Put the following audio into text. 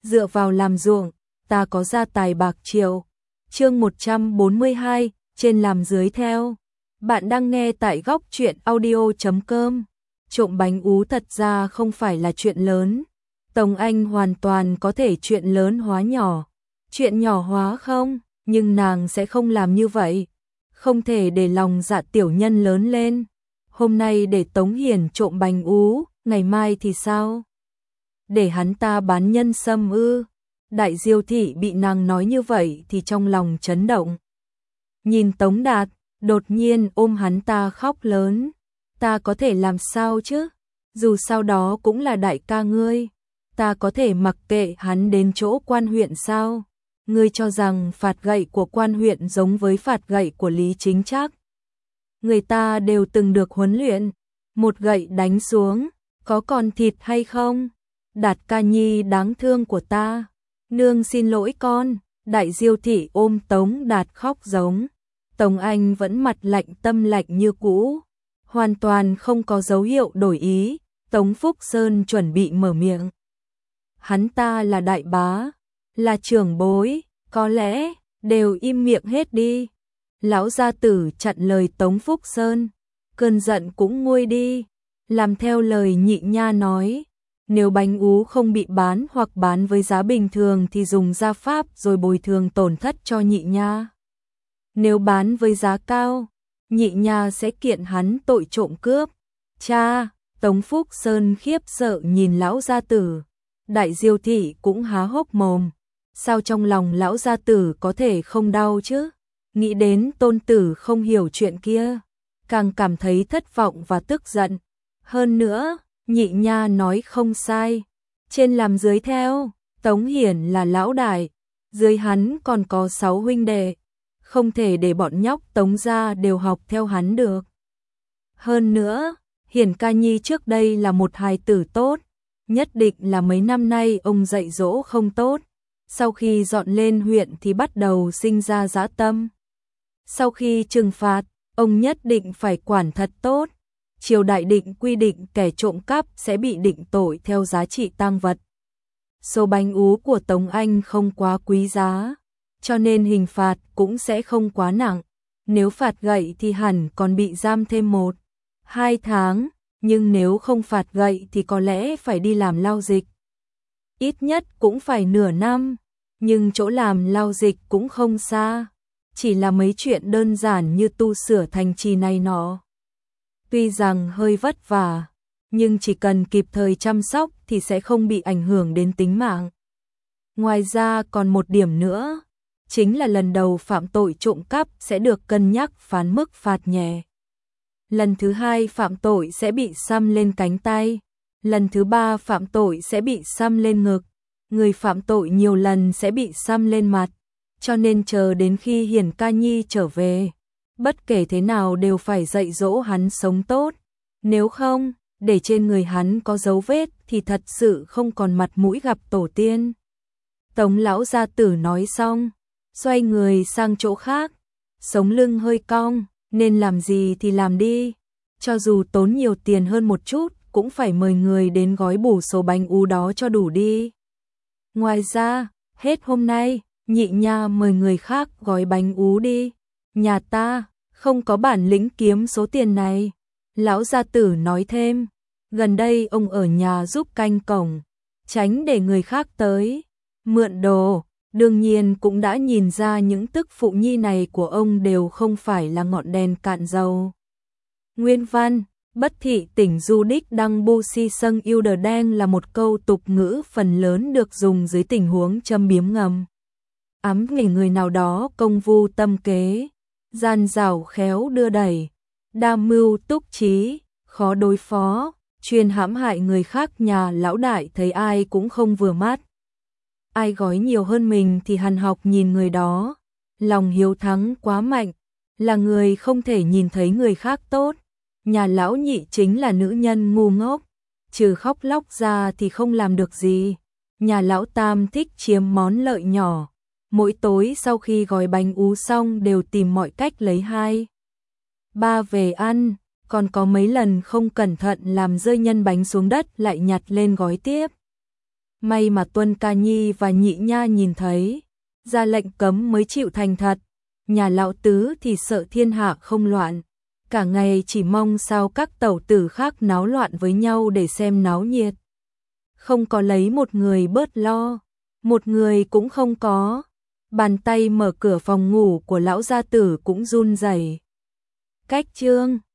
dựa vào làm ruộng, ta có gia tài bạc triệu. Chương 142, trên làm dưới theo. Bạn đang nghe tại góc truyện audio.com. Trộm bánh ú thật ra không phải là chuyện lớn. Tống Anh hoàn toàn có thể chuyện lớn hóa nhỏ. Chuyện nhỏ hóa không, nhưng nàng sẽ không làm như vậy. Không thể để lòng dạ tiểu nhân lớn lên. Hôm nay để Tống Hiển trộm bánh ú, ngày mai thì sao? Để hắn ta bán nhân sâm ư? Đại Diêu thị bị nàng nói như vậy thì trong lòng chấn động. Nhìn Tống Đạt, đột nhiên ôm hắn ta khóc lớn. Ta có thể làm sao chứ? Dù sao đó cũng là đại ca ngươi. Ta có thể mặc kệ hắn đến chỗ quan huyện sao? Ngươi cho rằng phạt gậy của quan huyện giống với phạt gậy của Lý Chính Trác? Người ta đều từng được huấn luyện. Một gậy đánh xuống, có còn thịt hay không? Đạt ca nhi đáng thương của ta. Nương xin lỗi con. Đại Diêu thị ôm Tống Đạt khóc giống. Tống Anh vẫn mặt lạnh tâm lạnh như cũ, hoàn toàn không có dấu hiệu đổi ý. Tống Phúc Sơn chuẩn bị mở miệng. Hắn ta là đại bá, là trưởng bối, có lẽ đều im miệng hết đi. Lão gia tử chặn lời Tống Phúc Sơn, cơn giận cũng nguôi đi, làm theo lời nhị nha nói. Nếu bánh ú không bị bán hoặc bán với giá bình thường thì dùng gia pháp rồi bồi thường tổn thất cho nhị nha. Nếu bán với giá cao, nhị nha sẽ kiện hắn tội trộm cướp. Cha, Tống Phúc Sơn khiếp sợ nhìn lão gia tử. Đại Diêu thị cũng há hốc mồm. Sao trong lòng lão gia tử có thể không đau chứ? Nghĩ đến tôn tử không hiểu chuyện kia, càng cảm thấy thất vọng và tức giận. Hơn nữa, nhị nha nói không sai. Trên làm dưới theo, Tống Hiển là lão đại, dưới hắn còn có 6 huynh đệ. Không thể để bọn nhóc Tống gia đều học theo hắn được. Hơn nữa, Hiển ca nhi trước đây là một hài tử tốt, nhất định là mấy năm nay ông dạy dỗ không tốt. Sau khi dọn lên huyện thì bắt đầu sinh ra dã tâm. Sau khi trừng phạt, ông nhất định phải quản thật tốt. Triều đại định quy định kẻ trộm cắp sẽ bị định tội theo giá trị tang vật. Số bánh ú của Tống Anh không quá quý giá, cho nên hình phạt cũng sẽ không quá nặng. Nếu phạt gậy thì hẳn còn bị giam thêm 1-2 tháng, nhưng nếu không phạt gậy thì có lẽ phải đi làm lao dịch. Ít nhất cũng phải nửa năm, nhưng chỗ làm lao dịch cũng không xa, chỉ là mấy chuyện đơn giản như tu sửa thành trì này nọ. Tuy rằng hơi vất vả, nhưng chỉ cần kịp thời chăm sóc thì sẽ không bị ảnh hưởng đến tính mạng. Ngoài ra còn một điểm nữa, chính là lần đầu phạm tội trộm cắp sẽ được cân nhắc phán mức phạt nhẹ. Lần thứ 2 phạm tội sẽ bị xăm lên cánh tay, lần thứ 3 phạm tội sẽ bị xăm lên ngực, người phạm tội nhiều lần sẽ bị xăm lên mặt. Cho nên chờ đến khi Hiển ca nhi trở về, bất kể thế nào đều phải dạy dỗ hắn sống tốt. Nếu không, để trên người hắn có dấu vết thì thật sự không còn mặt mũi gặp tổ tiên. Tống lão gia tử nói xong, xoay người sang chỗ khác, sống lưng hơi cong, nên làm gì thì làm đi. Cho dù tốn nhiều tiền hơn một chút, cũng phải mời người đến gói bù số bánh ú đó cho đủ đi. Ngoài ra, hết hôm nay, nhị nha mời người khác gói bánh ú đi. Nhà ta không có bản lĩnh kiếm số tiền này. Lão gia tử nói thêm, gần đây ông ở nhà giúp canh cổng, tránh để người khác tới mượn đồ. Đương nhiên cũng đã nhìn ra những tức phụ nhi này của ông đều không phải là ngọn đèn cạn dầu. Nguyên văn, bất thị tỉnh du đích đăng bu si sâng yêu đờ đen là một câu tục ngữ phần lớn được dùng dưới tình huống châm biếm ngầm. Ám nghề người nào đó công vu tâm kế, gian dảo khéo đưa đẩy, đa mưu túc trí, khó đối phó, chuyên hãm hại người khác. Nhà lão đại thấy ai cũng không vừa mắt. Ai gói nhiều hơn mình thì hằn học nhìn người đó. Lòng hiếu thắng quá mạnh, là người không thể nhìn thấy người khác tốt. Nhà lão nhị chính là nữ nhân ngu ngốc, trừ khóc lóc ra thì không làm được gì. Nhà lão tam thích chiếm món lợi nhỏ, mỗi tối sau khi gói bánh ú xong đều tìm mọi cách lấy 2-3 về ăn, còn có mấy lần không cẩn thận làm rơi nhân bánh xuống đất lại nhặt lên gói tiếp. May mà Tuân Ca Nhi và Nhị Nha nhìn thấy, ra lệnh cấm mới chịu thành thật. Nhà lão tứ thì sợ thiên hạ không loạn, cả ngày chỉ mong sao các tẩu tử khác náo loạn với nhau để xem náo nhiệt. Không có lấy một người bớt lo, một người cũng không có. Bàn tay mở cửa phòng ngủ của lão gia tử cũng run rẩy. Cách Trương